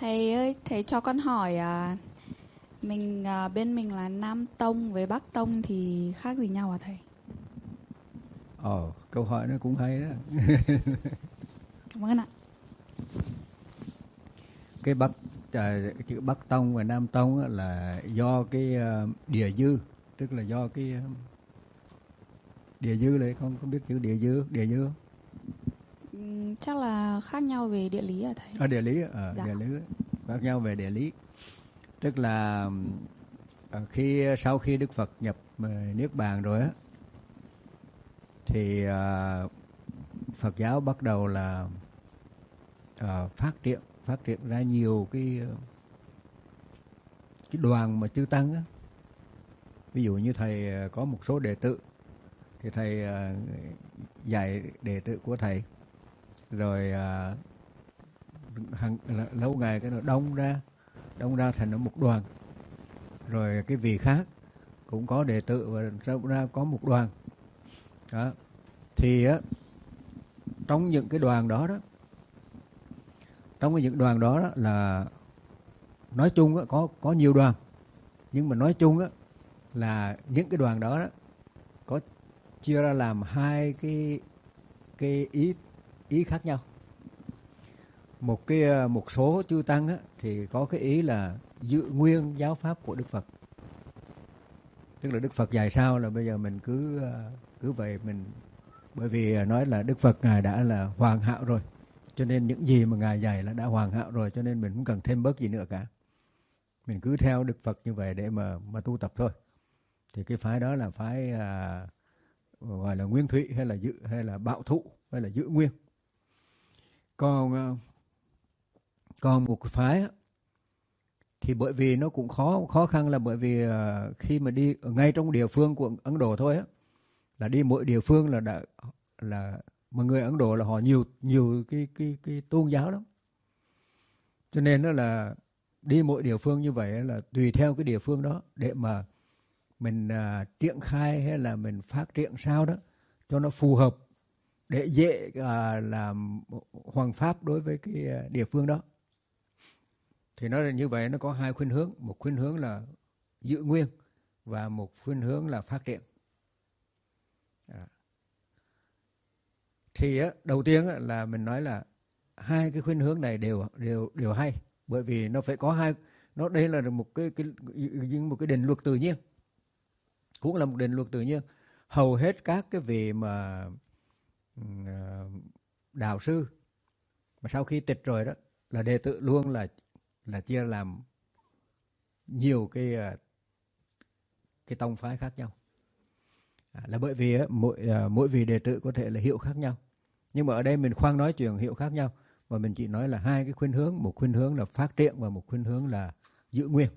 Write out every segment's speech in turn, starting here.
Thầy ơi, thầy cho con hỏi bên mình là Nam Tông với Bắc Tông thì khác gì nhau thầy? Câu hỏi nó cũng hay đó. Cảm ơn ạ. Cái chữ Bắc Tông và Nam Tông là do cái địa dư, tức là do cái địa dư đấy. Con có biết chữ địa dư không? Chắc là khác nhau về địa lý thầy? Địa lý, Dạ. địa lý khác nhau về địa lý. Tức là sau khi Đức Phật nhập Niết Bàn rồi á, thì Phật giáo bắt đầu là phát triển ra nhiều cái đoàn mà chư tăng á. Ví dụ như thầy có một số đệ tử thì thầy dạy đệ tử của thầy, rồi lâu ngày cái nó đông ra thành một đoàn, rồi cái vị khác cũng có đệ tử và ra có một đoàn đó. Thì á, trong những cái đoàn đó là nói chung á, có nhiều đoàn, nhưng mà nói chung á, là những cái đoàn đó có chia ra làm hai cái ý khác nhau. Một số chư tăng á, thì có cái ý là giữ nguyên giáo pháp của Đức Phật, tức là Đức Phật dạy sao là bây giờ mình cứ vậy mình, bởi vì nói là Đức Phật ngài đã là hoàn hảo rồi, cho nên những gì mà ngài dạy là đã hoàn hảo rồi, cho nên mình không cần thêm bớt gì nữa cả, mình cứ theo Đức Phật như vậy để mà tu tập thôi. Thì cái phái đó là phái gọi là nguyên thủy, hay là bảo thủ, hay là giữ nguyên. Còn một cái phái thì bởi vì nó cũng khó khăn, là bởi vì khi mà đi ở ngay trong địa phương của Ấn Độ thôi á, là đi mỗi địa phương là mà người Ấn Độ là họ nhiều cái tôn giáo lắm, cho nên nó là đi mỗi địa phương như vậy là tùy theo cái địa phương đó để mà mình triển khai hay là mình phát triển sao đó cho nó phù hợp, để dễ làm hoằng pháp đối với cái địa phương đó. Thì nó là như vậy, nó có hai khuynh hướng, một khuynh hướng là giữ nguyên và một khuynh hướng là phát triển. Thì đầu tiên là mình nói là hai cái khuynh hướng này đều hay, bởi vì nó phải có hai, nó đây là một cái định luật tự nhiên, cũng là một định luật tự nhiên. Hầu hết các cái vị mà đạo sư mà sau khi tịch rồi đó là đệ tử luôn là chia làm nhiều cái tông phái khác nhau, là bởi vì mỗi vị đệ tử có thể là hiệu khác nhau, nhưng mà ở đây mình khoan nói chuyện hiệu khác nhau, mà mình chỉ nói là hai cái khuynh hướng, một khuynh hướng là phát triển và một khuynh hướng là giữ nguyên.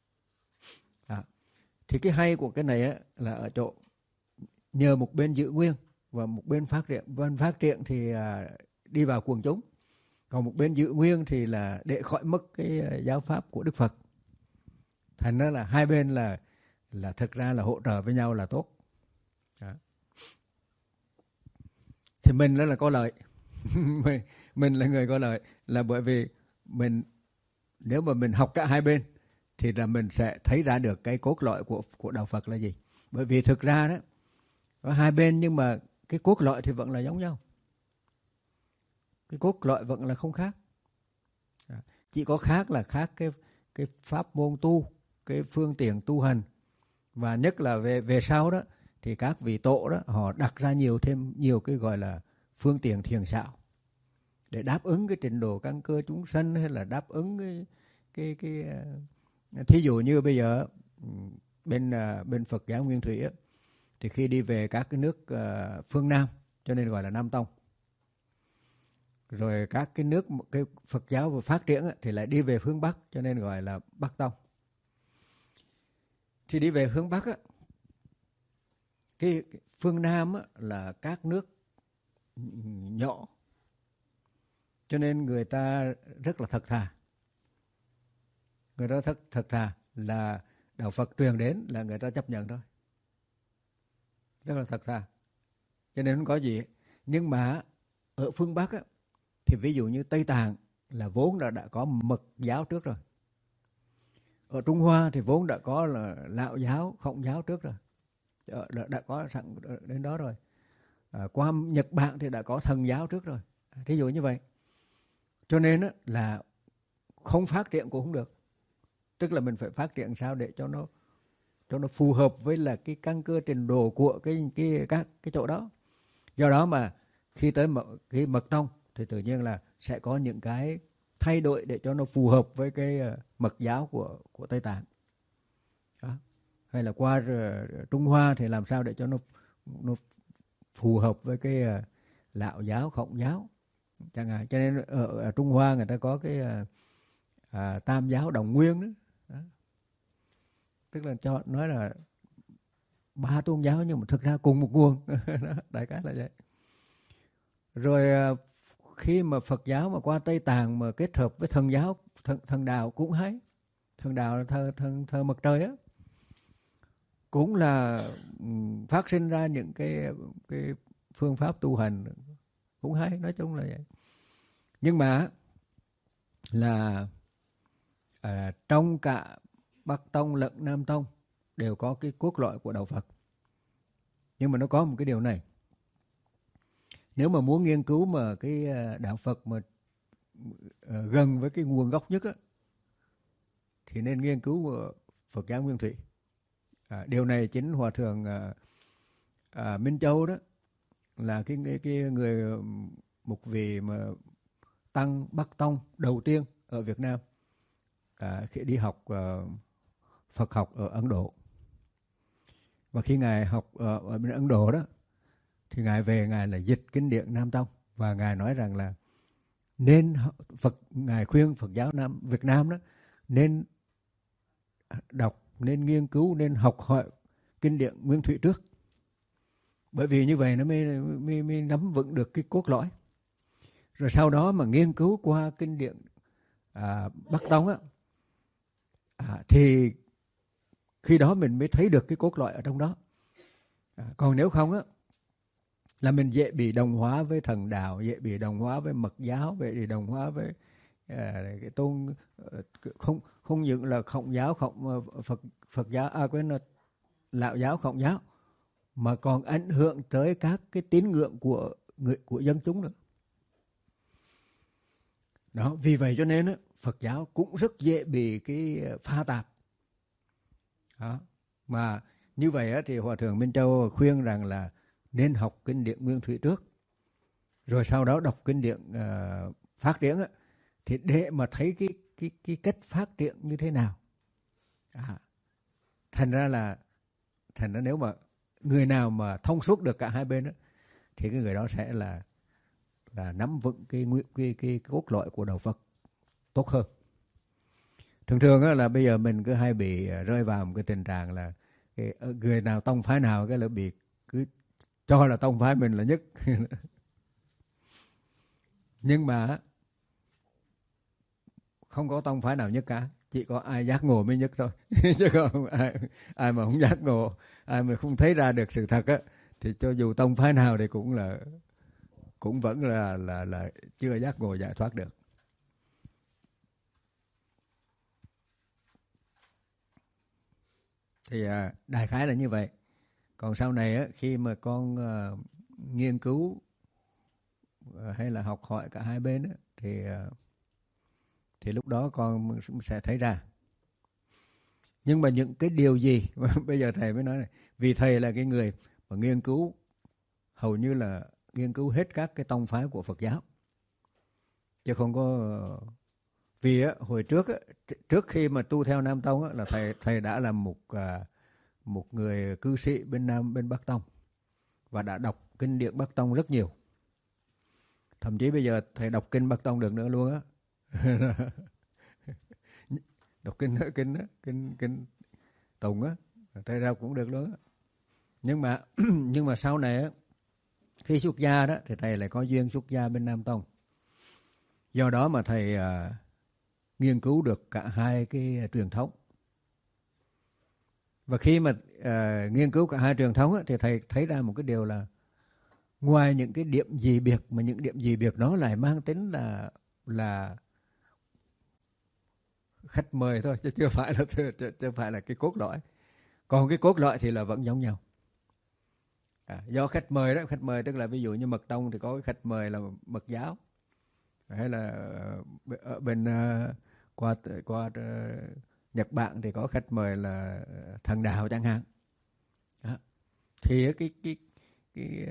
Thì cái hay của cái này là ở chỗ nhờ một bên giữ nguyên và một bên phát triển. Bên phát triển thì đi vào quần chúng, còn một bên giữ nguyên thì là để khỏi mất cái giáo pháp của Đức Phật. Thành ra là hai bên là thực ra là hỗ trợ với nhau là tốt. Thì mình đó là có lợi. Mình là người có lợi, là bởi vì nếu mà mình học cả hai bên thì là mình sẽ thấy ra được cái cốt lõi của đạo Phật là gì. Bởi vì thực ra đó có hai bên nhưng mà cái cốt lõi thì vẫn là giống nhau, cái cốt lõi vẫn là không khác. Chỉ có khác là khác cái pháp môn tu, cái phương tiện tu hành, và nhất là về sau đó thì các vị tổ đó họ đặt ra thêm nhiều cái gọi là phương tiện thiền xảo để đáp ứng cái trình độ căn cơ chúng sanh, hay là đáp ứng cái thí dụ như bây giờ bên Phật giáo Nguyên Thủy thì khi đi về các cái nước phương Nam cho nên gọi là Nam Tông, rồi các cái nước cái Phật giáo phát triển thì lại đi về phương Bắc cho nên gọi là Bắc Tông. Thì đi về hướng Bắc cái phương Nam là các nước nhỏ, cho nên người ta rất là thật thà. Người ta thật thà là đạo Phật truyền đến là người ta chấp nhận thôi, rất là thật thà, cho nên không có gì. Nhưng mà ở phương Bắc thì ví dụ như Tây Tạng là vốn đã có Mật giáo trước rồi. Ở Trung Hoa thì vốn đã có là Lão giáo, Khổng giáo trước rồi, đã có sẵn đến đó rồi. Qua Nhật Bản thì đã có Thần giáo trước rồi, thí dụ như vậy. Cho nên là không phát triển cũng không được, tức là mình phải phát triển sao để cho nó phù hợp với là cái căn cơ trình độ của các cái chỗ đó. Do đó mà khi tới cái mật tông thì tự nhiên là sẽ có những cái thay đổi để cho nó phù hợp với cái mật giáo của Tây Tạng. Đó. Hay là qua Trung Hoa thì làm sao để cho nó phù hợp với cái Lão giáo, Khổng giáo chẳng hạn. Cho nên ở Trung Hoa người ta có cái Tam giáo đồng nguyên đó. Đó. Tức là cho nói là 3 tôn giáo nhưng mà thực ra cùng một nguồn. Đại khái là vậy. Rồi khi mà Phật giáo mà qua Tây Tạng mà kết hợp với Thần giáo, thần đạo cũng hay. Thần đạo là thờ mặt trời á, cũng là phát sinh ra những cái phương pháp tu hành cũng hay, nói chung là vậy. Nhưng mà là trong cả Bắc Tông lẫn Nam Tông đều có cái cốt lõi của đạo Phật. Nhưng mà nó có một cái điều này, nếu mà muốn nghiên cứu mà cái đạo Phật mà gần với cái nguồn gốc nhất á, thì nên nghiên cứu Phật giáo Nguyên Thủy. Điều này chính Hòa Thượng Minh Châu đó là cái người một vị mà tăng Bắc Tông đầu tiên ở Việt Nam khi đi học Phật học ở Ấn Độ. Và khi Ngài học ở bên Ấn Độ đó thì Ngài về, Ngài là dịch kinh điển Nam Tông, và Ngài nói rằng là nên Ngài khuyên Phật giáo Việt Nam đó nên đọc, nên nghiên cứu, nên học hỏi kinh điển Nguyên Thủy trước, bởi vì như vậy nó mới nắm vững được cái cốt lõi. Rồi sau đó mà nghiên cứu qua kinh điển Bắc Tông á, thì khi đó mình mới thấy được cái cốt lõi ở trong đó. Còn nếu không á, là mình dễ bị đồng hóa với thần đạo, dễ bị đồng hóa với Mật giáo, dễ bị đồng hóa với cái tôn không những là Khổng giáo, Phật giáo, quên là Lão giáo, Khổng giáo, mà còn ảnh hưởng tới các cái tín ngưỡng của dân chúng nữa. Đó, vì vậy cho nên Phật giáo cũng rất dễ bị cái pha tạp. Đó. Mà như vậy thì Hòa Thượng Minh Châu khuyên rằng là nên học kinh điển Nguyên Thủy trước, rồi sau đó đọc kinh điển phát triển thì để mà thấy cái cách phát triển như thế nào. Thành ra nếu mà người nào mà thông suốt được cả hai bên thì cái người đó sẽ là nắm vững cái cốt lõi của đạo Phật tốt hơn. Thường là bây giờ mình cứ hay bị rơi vào một cái tình trạng là người nào tông phái nào cái là bị cứ cho là tông phái mình là nhất. Nhưng mà không có tông phái nào nhất cả, chỉ có ai giác ngộ mới nhất thôi. Chứ không ai mà không giác ngộ, ai mà không thấy ra được sự thật á, thì cho dù tông phái nào thì cũng vẫn là chưa giác ngộ giải thoát được. Thì đại khái là như vậy. Còn sau này á, khi mà con nghiên cứu hay là học hỏi cả hai bên á, thì lúc đó con sẽ thấy ra. Nhưng mà những cái điều gì bây giờ thầy mới nói này, vì thầy là cái người mà nghiên cứu hầu như là nghiên cứu hết các cái tông phái của Phật giáo, chứ không có. Vì á, hồi trước khi mà tu theo Nam Tông á, là thầy đã là một người cư sĩ bên Bắc Tông và đã đọc kinh điển Bắc Tông rất nhiều. Thậm chí bây giờ thầy đọc kinh Bắc Tông được nữa luôn á. Đọc kinh Tùng á, thầy ra cũng được luôn á. Nhưng mà sau này á, khi xuất gia đó thì thầy lại có duyên xuất gia bên Nam Tông. Do đó mà thầy nghiên cứu được cả hai cái truyền thống. Và khi mà nghiên cứu cả hai truyền thống á, thì thầy thấy ra một cái điều là ngoài những cái điểm dị biệt, mà những điểm dị biệt đó lại mang tính là khách mời thôi, chứ chưa phải là cái cốt lõi. Còn cái cốt lõi thì là vẫn giống nhau. Do khách mời đó, khách mời tức là ví dụ như mật tông thì có cái khách mời là mật giáo, hay là ở bên qua Nhật Bản thì có khách mời là thần đạo chẳng hạn. Đó. Thì cái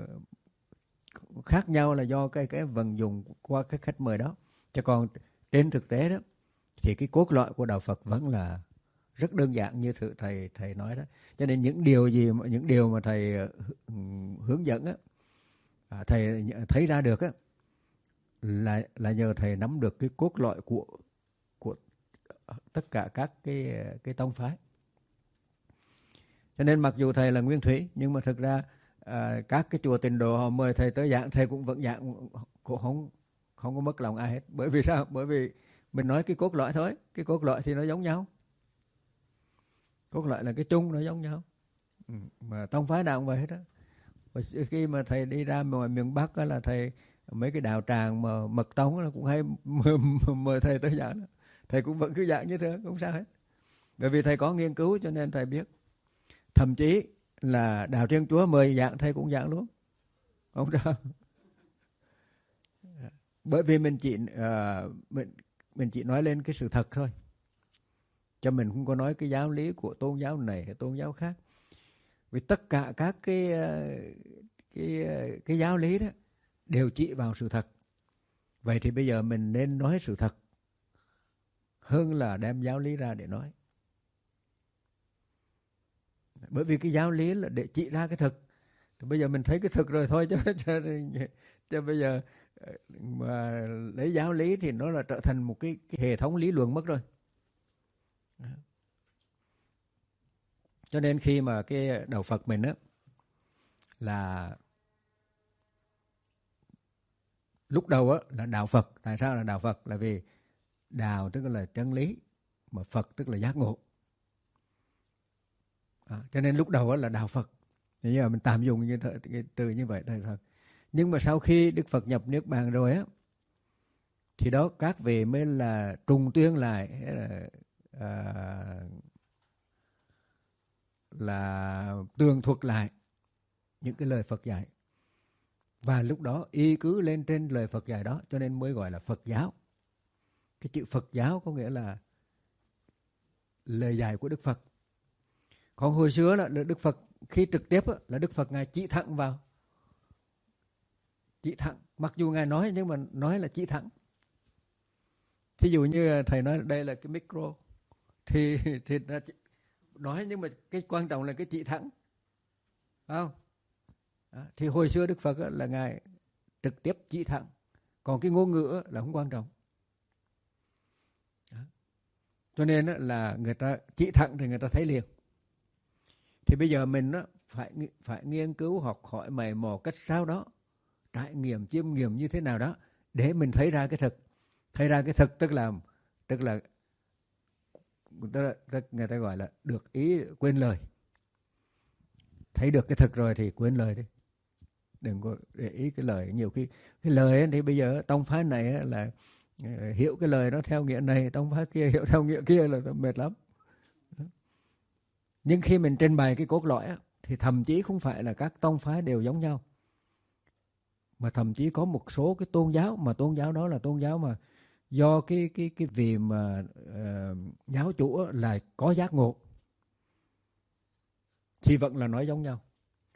khác nhau là do cái vận dụng qua cái khách mời đó. Chứ còn trên thực tế đó thì cái cốt lõi của đạo Phật vẫn là rất đơn giản như thầy nói đó. Cho nên những điều mà thầy hướng dẫn á, thầy thấy ra được á, là nhờ thầy nắm được cái cốt lõi của tất cả các cái tông phái. Cho nên mặc dù thầy là nguyên thủy, nhưng mà thực ra các cái chùa Tịnh Độ họ mời thầy tới giảng, thầy cũng vẫn giảng, cũng không có mất lòng ai hết. Bởi vì sao? Bởi vì mình nói cái cốt lõi thôi, cái cốt lõi thì nó giống nhau, cốt lõi là cái chung, nó giống nhau. Mà tông phái nào cũng vậy hết á. Khi mà thầy đi ra ngoài miền Bắc là thầy mấy cái đạo tràng mà mật tông là cũng hay mời thầy tới giảng đó. Thầy cũng vẫn cứ giảng như thế, không sao hết. Bởi vì thầy có nghiên cứu cho nên thầy biết. Thậm chí là đạo Thiên Chúa mời giảng thầy cũng giảng luôn, không sao. Bởi vì mình chỉ nói lên cái sự thật thôi, cho mình không có nói cái giáo lý của tôn giáo này hay tôn giáo khác. Vì tất cả các cái giáo lý đó đều chỉ vào sự thật. Vậy thì bây giờ mình nên nói sự thật hơn là đem giáo lý ra để nói. Bởi vì cái giáo lý là để chỉ ra cái thực. Thì bây giờ mình thấy cái thực rồi thôi, chứ bây giờ mà lấy giáo lý thì nó là trở thành một cái hệ thống lý luận mất rồi. Cho nên khi mà cái đạo Phật mình á, là lúc đầu á là đạo Phật. Tại sao là đạo Phật? Là vì đạo tức là chân lý, mà Phật tức là giác ngộ. Cho nên lúc đầu á là đạo Phật. Bây giờ mình tạm dùng như cái từ như vậy thôi. Nhưng mà sau khi Đức Phật nhập Niết Bàn rồi á, thì đó các vị mới là trùng tuyên lại, là tường thuật lại những cái lời Phật dạy. Và lúc đó y cứ lên trên lời Phật dạy đó, cho nên mới gọi là Phật giáo. Cái chữ Phật giáo có nghĩa là lời dạy của Đức Phật. Còn hồi xưa là Đức Phật khi trực tiếp là Đức Phật Ngài chỉ thẳng vào. Chỉ thẳng. Mặc dù Ngài nói nhưng mà nói là chỉ thẳng. Thí dụ như thầy nói đây là cái micro. Thì nói nhưng mà cái quan trọng là cái chỉ thẳng. Không? Thì hồi xưa Đức Phật là Ngài trực tiếp chỉ thẳng. Còn cái ngôn ngữ là không quan trọng. Cho nên là người ta chỉ thẳng thì người ta thấy liền. Thì bây giờ mình phải nghiên cứu, học hỏi, mày mò cách sao đó, trải nghiệm, chiêm nghiệm như thế nào đó để mình thấy ra cái thực. Thấy ra cái thực tức là người ta gọi là được ý quên lời. Thấy được cái thực rồi thì quên lời đi. Đừng có để ý cái lời. Nhiều khi cái lời ấy, thì bây giờ tông phái này là hiểu cái lời nó theo nghĩa này, tông phái kia hiểu theo nghĩa kia là mệt lắm. Nhưng khi mình trình bày cái cốt lõi á, thì thậm chí không phải là các tông phái đều giống nhau, mà thậm chí có một số cái tôn giáo, mà tôn giáo đó là tôn giáo mà do cái vị mà giáo chủ là có giác ngộ thì vẫn là nói giống nhau.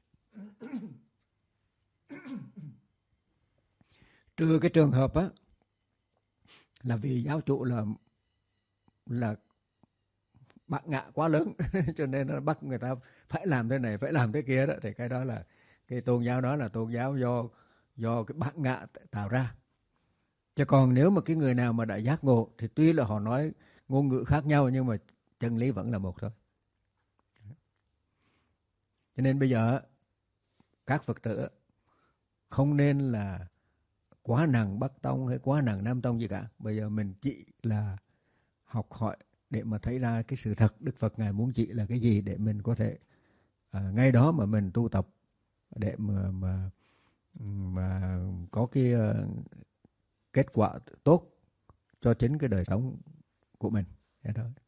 Trừ cái trường hợp á là vì giáo chủ là bạc ngạ quá lớn cho nên nó bắt người ta phải làm thế này, phải làm thế kia đó, thì cái đó là cái tôn giáo đó là tôn giáo do cái bạc ngạ tạo ra. Chứ còn nếu mà cái người nào mà đã giác ngộ thì tuy là họ nói ngôn ngữ khác nhau nhưng mà chân lý vẫn là một thôi. Cho nên bây giờ các Phật tử không nên là quá nặng Bắc Tông hay quá nặng Nam Tông gì cả. Bây giờ mình chỉ là học hỏi để mà thấy ra cái sự thật Đức Phật Ngài muốn chỉ là cái gì, để mình có thể ngay đó mà mình tu tập để mà có cái kết quả tốt cho chính cái đời sống của của mình. Thế thôi.